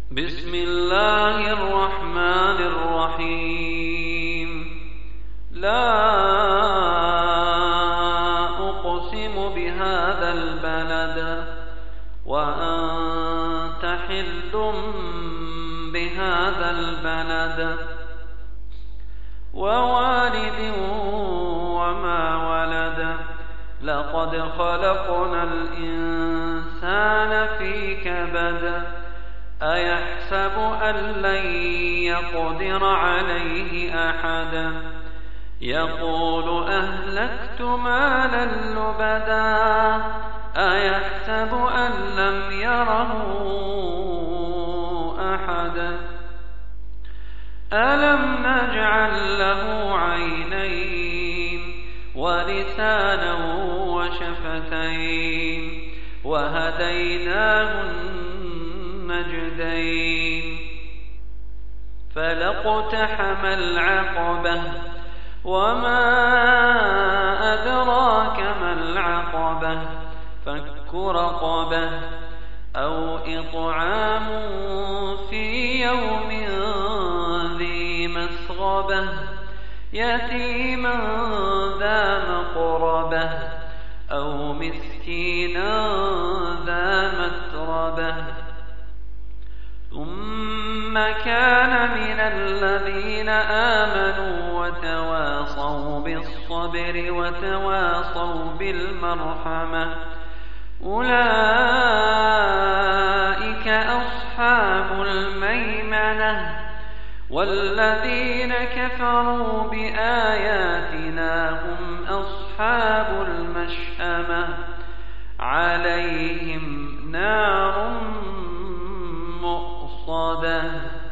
بسم الله الرحمن الرحيم. لا أقسم بهذا البلد وأنت حل بهذا البلد ووالد وما ولد. لقد خلقنا الإنسان في كبد. أيحسب أن لن يقدر عليه أحد. يقول أهلكت مالا لبدا. أيحسب أن لم يره أحد. ألم نجعل له عينين ولسانا وشفتين وهديناه النجدين. فلاقتحم العقبة وما أدراك ما العقبة. فك رقبة أو إطعام في يوم ذي مسغبة يتيما ذا مقربة أو مسكينا ذا متربة. ثم كان من الذين آمنوا وتواصوا بالصبر وتواصوا بالمرحمة أولئك أصحاب الميمنة. والذين كفروا بآياتنا هم أصحاب المشأمة عليهم نار مؤصدة.